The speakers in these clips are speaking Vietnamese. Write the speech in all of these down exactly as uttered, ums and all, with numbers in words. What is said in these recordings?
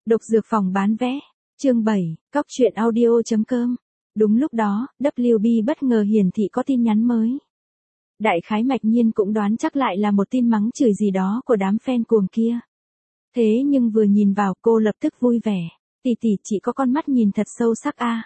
Độc dược phòng bán vé. Chương bảy, cóc truyện audio.com. Đúng lúc đó, W B bất ngờ hiển thị có tin nhắn mới. Đại khái Mạch Nhiên cũng đoán chắc lại là một tin mắng chửi gì đó của đám fan cuồng kia. Thế nhưng vừa nhìn vào cô lập tức vui vẻ. Tỷ tỷ chỉ có con mắt nhìn thật sâu sắc a. À.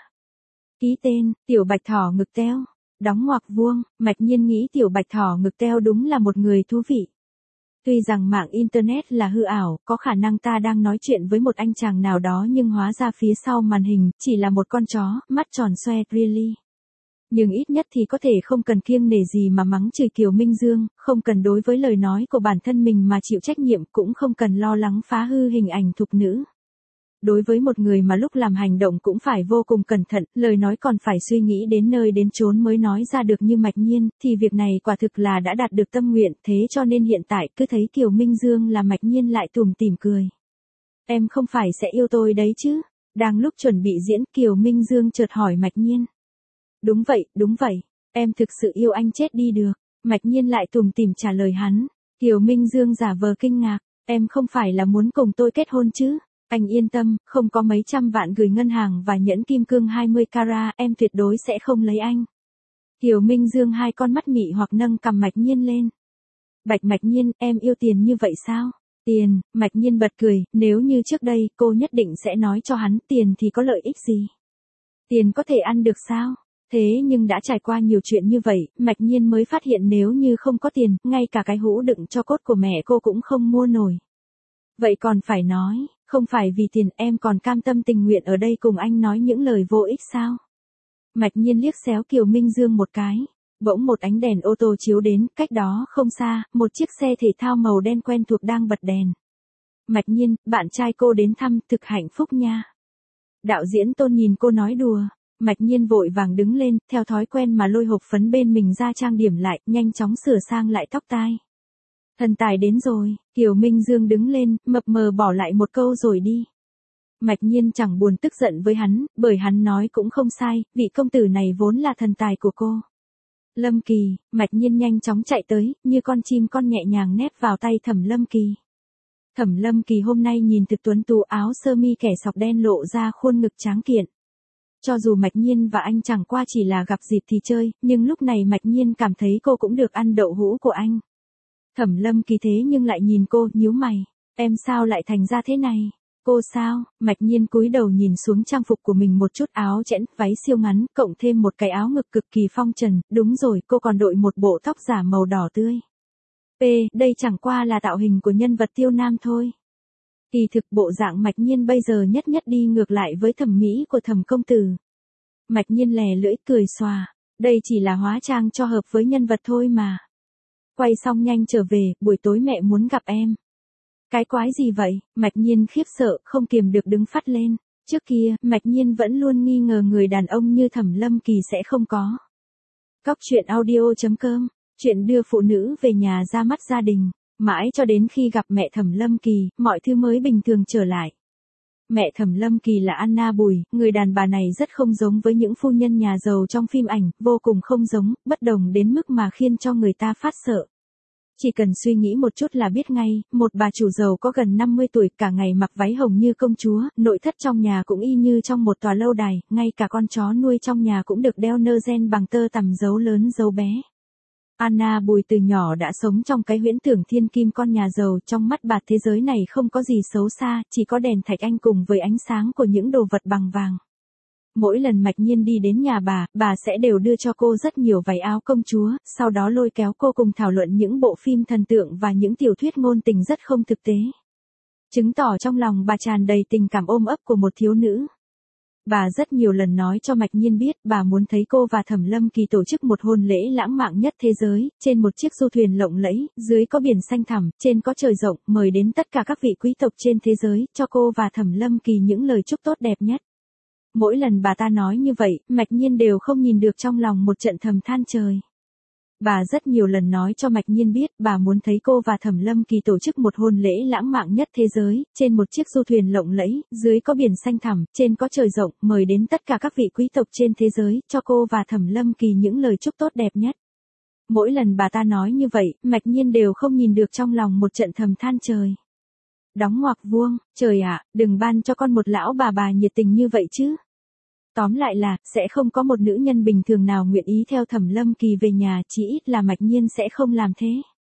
Ký tên, Tiểu Bạch Thỏ ngực teo. Đóng ngoặc vuông, Mạch Nhiên nghĩ Tiểu Bạch Thỏ ngực teo đúng là một người thú vị. Tuy rằng mạng Internet là hư ảo, có khả năng ta đang nói chuyện với một anh chàng nào đó nhưng hóa ra phía sau màn hình, chỉ là một con chó, mắt tròn xoe, really. Nhưng ít nhất thì có thể không cần kiêng nể gì mà mắng chửi Kiều Minh Dương, không cần đối với lời nói của bản thân mình mà chịu trách nhiệm, cũng không cần lo lắng phá hư hình ảnh thục nữ. Đối với một người mà lúc làm hành động cũng phải vô cùng cẩn thận, lời nói còn phải suy nghĩ đến nơi đến chốn mới nói ra được như Mạch Nhiên, thì việc này quả thực là đã đạt được tâm nguyện, thế cho nên hiện tại cứ thấy Kiều Minh Dương là Mạch Nhiên lại tủm tỉm cười. Em không phải sẽ yêu tôi đấy chứ? Đang lúc chuẩn bị diễn, Kiều Minh Dương chợt hỏi Mạch Nhiên. Đúng vậy, đúng vậy, em thực sự yêu anh chết đi được. Mạch Nhiên lại tủm tỉm trả lời hắn. Kiều Minh Dương giả vờ kinh ngạc, em không phải là muốn cùng tôi kết hôn chứ? Anh yên tâm, không có mấy trăm vạn gửi ngân hàng và nhẫn kim cương hai mươi carat, em tuyệt đối sẽ không lấy anh. Kiều Minh Dương hai con mắt mị hoặc nâng cằm Mạch Nhiên lên. Bạch Mạch Nhiên, em yêu tiền như vậy sao? Tiền, Mạch Nhiên bật cười, nếu như trước đây, cô nhất định sẽ nói cho hắn, tiền thì có lợi ích gì? Tiền có thể ăn được sao? Thế nhưng đã trải qua nhiều chuyện như vậy, Mạch Nhiên mới phát hiện nếu như không có tiền, ngay cả cái hũ đựng cho cốt của mẹ cô cũng không mua nổi. Vậy còn phải nói, không phải vì tiền em còn cam tâm tình nguyện ở đây cùng anh nói những lời vô ích sao? Mạch Nhiên liếc xéo Kiều Minh Dương một cái. Bỗng một ánh đèn ô tô chiếu đến, cách đó không xa, một chiếc xe thể thao màu đen quen thuộc đang bật đèn. Mạch Nhiên, bạn trai cô đến thăm, thực hạnh phúc nha. Đạo diễn Tôn nhìn cô nói đùa. Mạch Nhiên vội vàng đứng lên, theo thói quen mà lôi hộp phấn bên mình ra trang điểm lại, nhanh chóng sửa sang lại tóc tai. Thần tài đến rồi, Kiều Minh Dương đứng lên, mập mờ bỏ lại một câu rồi đi. Mạch Nhiên chẳng buồn tức giận với hắn, bởi hắn nói cũng không sai, vị công tử này vốn là thần tài của cô. Lâm Kỳ, Mạch Nhiên nhanh chóng chạy tới, như con chim con nhẹ nhàng nép vào tay Thẩm Lâm Kỳ. Thẩm Lâm Kỳ hôm nay nhìn thực tuấn tú, áo sơ mi kẻ sọc đen lộ ra khuôn ngực tráng kiện. Cho dù Mạch Nhiên và anh chẳng qua chỉ là gặp dịp thì chơi, nhưng lúc này Mạch Nhiên cảm thấy cô cũng được ăn đậu hũ của anh. Thẩm Lâm Kỳ thế nhưng lại nhìn cô, nhíu mày, em sao lại thành ra thế này? Cô sao? Mạch Nhiên cúi đầu nhìn xuống trang phục của mình một chút, áo chẽn, váy siêu ngắn, cộng thêm một cái áo ngực cực kỳ phong trần, đúng rồi, cô còn đội một bộ tóc giả màu đỏ tươi. P, đây chẳng qua là tạo hình của nhân vật Tiêu Nam thôi. Kỳ thực bộ dạng Mạch Nhiên bây giờ nhất nhất đi ngược lại với thẩm mỹ của Thẩm công tử. Mạch Nhiên lè lưỡi cười xòa, đây chỉ là hóa trang cho hợp với nhân vật thôi mà. Quay xong nhanh trở về, buổi tối mẹ muốn gặp em. Cái quái gì vậy? Mạch Nhiên khiếp sợ, không kiềm được đứng phắt lên. Trước kia, Mạch Nhiên vẫn luôn nghi ngờ người đàn ông như Thẩm Lâm Kỳ sẽ không có. Cóc truyện audio.com, chuyện đưa phụ nữ về nhà ra mắt gia đình. Mãi cho đến khi gặp mẹ Thẩm Lâm Kỳ, mọi thứ mới bình thường trở lại. Mẹ Thẩm Lâm Kỳ là Anna Bùi, người đàn bà này rất không giống với những phu nhân nhà giàu trong phim ảnh, vô cùng không giống, bất đồng đến mức mà khiến cho người ta phát sợ. Chỉ cần suy nghĩ một chút là biết ngay, một bà chủ giàu có gần năm mươi tuổi, cả ngày mặc váy hồng như công chúa, nội thất trong nhà cũng y như trong một tòa lâu đài, ngay cả con chó nuôi trong nhà cũng được đeo nơ gen bằng tơ tằm dấu lớn dấu bé. Anna Bùi từ nhỏ đã sống trong cái huyễn tưởng thiên kim con nhà giàu, trong mắt bà thế giới này không có gì xấu xa, chỉ có đèn thạch anh cùng với ánh sáng của những đồ vật bằng vàng. Mỗi lần Mạch Nhiên đi đến nhà bà, bà sẽ đều đưa cho cô rất nhiều váy áo công chúa, sau đó lôi kéo cô cùng thảo luận những bộ phim thần tượng và những tiểu thuyết ngôn tình rất không thực tế. Chứng tỏ trong lòng bà tràn đầy tình cảm ôm ấp của một thiếu nữ. Bà rất nhiều lần nói cho Mạch Nhiên biết bà muốn thấy cô và Thẩm Lâm Kỳ tổ chức một hôn lễ lãng mạn nhất thế giới, trên một chiếc du thuyền lộng lẫy, dưới có biển xanh thẳm, trên có trời rộng, mời đến tất cả các vị quý tộc trên thế giới, cho cô và Thẩm Lâm Kỳ những lời chúc tốt đẹp nhất. Mỗi lần bà ta nói như vậy, Mạch Nhiên đều không nhìn được trong lòng một trận thầm than trời. Bà rất nhiều lần nói cho Mạch Nhiên biết bà muốn thấy cô và Thẩm Lâm Kỳ tổ chức một hôn lễ lãng mạn nhất thế giới, trên một chiếc du thuyền lộng lẫy, dưới có biển xanh thẳm, trên có trời rộng, mời đến tất cả các vị quý tộc trên thế giới, cho cô và Thẩm Lâm Kỳ những lời chúc tốt đẹp nhất. Mỗi lần bà ta nói như vậy, Mạch Nhiên đều không nhìn được trong lòng một trận thầm than trời. Đóng ngoặc vuông, trời ạ, đừng ban cho con một lão bà bà nhiệt tình như vậy chứ. Tóm lại là, sẽ không có một nữ nhân bình thường nào nguyện ý theo Thẩm Lâm Kỳ về nhà, chỉ ít là Mạch Nhiên sẽ không làm thế.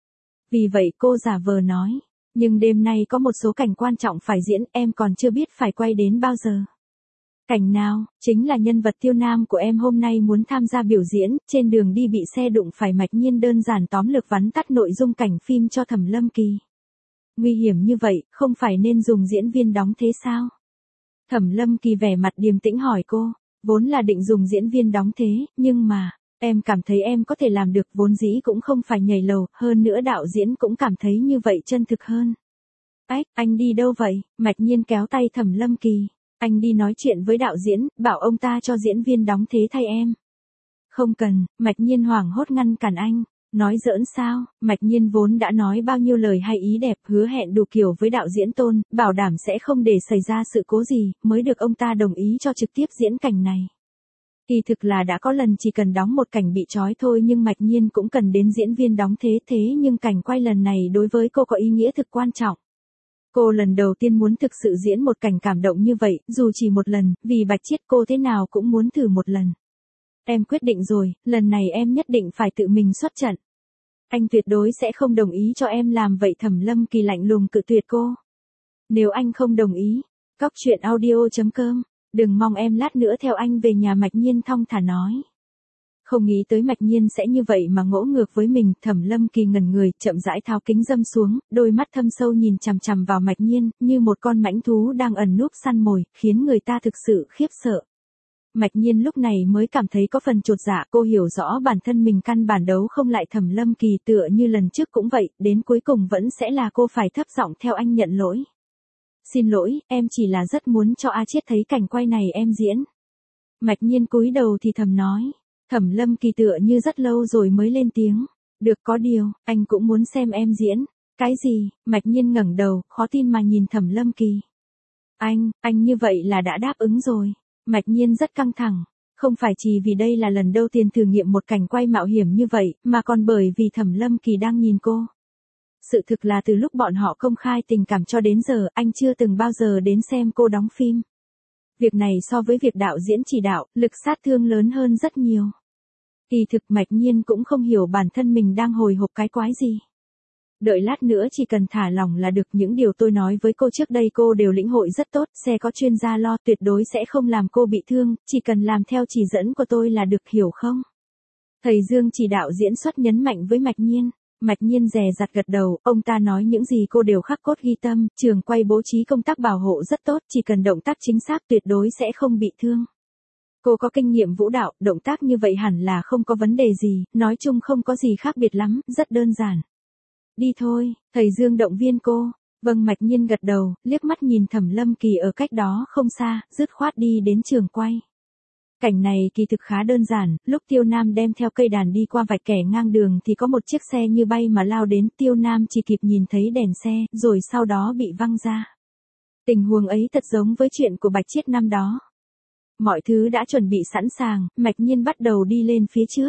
Vì vậy cô giả vờ nói, nhưng đêm nay có một số cảnh quan trọng phải diễn, em còn chưa biết phải quay đến bao giờ. Cảnh nào? Chính là nhân vật Tiêu Nam của em hôm nay muốn tham gia biểu diễn, trên đường đi bị xe đụng phải. Mạch Nhiên đơn giản tóm lược vắn tắt nội dung cảnh phim cho Thẩm Lâm Kỳ. Nguy hiểm như vậy, không phải nên dùng diễn viên đóng thế sao? Thẩm Lâm Kỳ vẻ mặt điềm tĩnh hỏi cô, vốn là định dùng diễn viên đóng thế, nhưng mà, em cảm thấy em có thể làm được, vốn dĩ cũng không phải nhảy lầu, hơn nữa đạo diễn cũng cảm thấy như vậy chân thực hơn. Ách, anh đi đâu vậy? Mạch Nhiên kéo tay Thẩm Lâm Kỳ. Anh đi nói chuyện với đạo diễn, bảo ông ta cho diễn viên đóng thế thay em. Không cần, Mạch Nhiên hoảng hốt ngăn cản anh. Nói giỡn sao? Mạch Nhiên vốn đã nói bao nhiêu lời hay ý đẹp, hứa hẹn đủ kiểu với đạo diễn Tôn, bảo đảm sẽ không để xảy ra sự cố gì, mới được ông ta đồng ý cho trực tiếp diễn cảnh này. Kỳ thực là đã có lần chỉ cần đóng một cảnh bị trói thôi, nhưng Mạch Nhiên cũng cần đến diễn viên đóng thế thế nhưng cảnh quay lần này đối với cô có ý nghĩa thực quan trọng. Cô lần đầu tiên muốn thực sự diễn một cảnh cảm động như vậy, dù chỉ một lần, vì Bạch Chiết cô thế nào cũng muốn thử một lần. Em quyết định rồi, lần này em nhất định phải tự mình xuất trận. Anh tuyệt đối sẽ không đồng ý cho em làm vậy. Thẩm Lâm Kỳ lạnh lùng cự tuyệt cô. Nếu anh không đồng ý, cóc truyện audio chấm com, đừng mong em lát nữa theo anh về nhà. Mạch Nhiên thong thả nói. Không nghĩ tới Mạch Nhiên sẽ như vậy mà ngỗ ngược với mình. Thẩm Lâm Kỳ ngẩn người, chậm rãi tháo kính dâm xuống, đôi mắt thâm sâu nhìn chằm chằm vào Mạch Nhiên, như một con mãnh thú đang ẩn núp săn mồi, khiến người ta thực sự khiếp sợ. Mạch Nhiên lúc này mới cảm thấy có phần chột dạ, cô hiểu rõ bản thân mình căn bản đấu không lại Thẩm Lâm Kỳ, tựa như lần trước cũng vậy, đến cuối cùng vẫn sẽ là cô phải thấp giọng theo anh nhận lỗi. Xin lỗi, em chỉ là rất muốn cho A Chiết thấy cảnh quay này em diễn. Mạch Nhiên cúi đầu thì thầm nói. Thẩm Lâm Kỳ tựa như rất lâu rồi mới lên tiếng. Được, có điều, anh cũng muốn xem em diễn. Cái gì? Mạch Nhiên ngẩng đầu, khó tin mà nhìn Thẩm Lâm Kỳ. Anh, anh như vậy là đã đáp ứng rồi. Mạch Nhiên rất căng thẳng. Không phải chỉ vì đây là lần đầu tiên thử nghiệm một cảnh quay mạo hiểm như vậy, mà còn bởi vì Thẩm Lâm Kỳ đang nhìn cô. Sự thực là từ lúc bọn họ công khai tình cảm cho đến giờ, anh chưa từng bao giờ đến xem cô đóng phim. Việc này so với việc đạo diễn chỉ đạo, lực sát thương lớn hơn rất nhiều. Kỳ thực Mạch Nhiên cũng không hiểu bản thân mình đang hồi hộp cái quái gì. Đợi lát nữa chỉ cần thả lỏng là được, những điều tôi nói với cô trước đây cô đều lĩnh hội rất tốt, xe có chuyên gia lo, tuyệt đối sẽ không làm cô bị thương, chỉ cần làm theo chỉ dẫn của tôi là được, hiểu không? Thầy Dương chỉ đạo diễn xuất nhấn mạnh với Mạch Nhiên. Mạch Nhiên dè dặt gật đầu, ông ta nói những gì cô đều khắc cốt ghi tâm, trường quay bố trí công tác bảo hộ rất tốt, chỉ cần động tác chính xác tuyệt đối sẽ không bị thương. Cô có kinh nghiệm vũ đạo, động tác như vậy hẳn là không có vấn đề gì, nói chung không có gì khác biệt lắm, rất đơn giản. Đi thôi, thầy Dương động viên cô. Vâng, Mạch Nhiên gật đầu, liếc mắt nhìn Thẩm Lâm Kỳ ở cách đó không xa, dứt khoát đi đến trường quay. Cảnh này kỳ thực khá đơn giản, lúc Tiêu Nam đem theo cây đàn đi qua vạch kẻ ngang đường thì có một chiếc xe như bay mà lao đến, Tiêu Nam chỉ kịp nhìn thấy đèn xe, rồi sau đó bị văng ra. Tình huống ấy thật giống với chuyện của Bạch Chiết năm đó. Mọi thứ đã chuẩn bị sẵn sàng, Mạch Nhiên bắt đầu đi lên phía trước.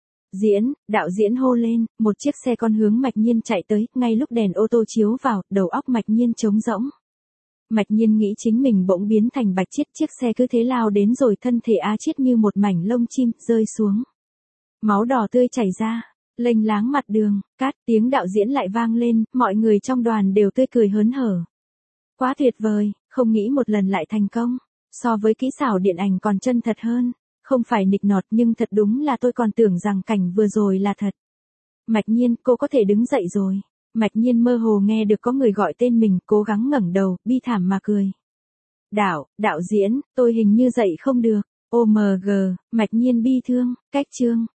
Diễn, đạo diễn hô lên, một chiếc xe con hướng Mạch Nhiên chạy tới, ngay lúc đèn ô tô chiếu vào, đầu óc Mạch Nhiên trống rỗng. Mạch Nhiên nghĩ chính mình bỗng biến thành Bạch Chiết, chiếc xe cứ thế lao đến rồi thân thể A Chiết như một mảnh lông chim, rơi xuống. Máu đỏ tươi chảy ra, lênh láng mặt đường, cát, tiếng đạo diễn lại vang lên, mọi người trong đoàn đều tươi cười hớn hở. Quá tuyệt vời, không nghĩ một lần lại thành công, so với kỹ xảo điện ảnh còn chân thật hơn, không phải nịnh nọt nhưng thật đúng là tôi còn tưởng rằng cảnh vừa rồi là thật. Mạch Nhiên, cô có thể đứng dậy rồi. Mạch Nhiên mơ hồ nghe được có người gọi tên mình, cố gắng ngẩng đầu, bi thảm mà cười. Đạo, đạo diễn, tôi hình như dậy không được. ô em giê, Mạch Nhiên bi thương, cách chương.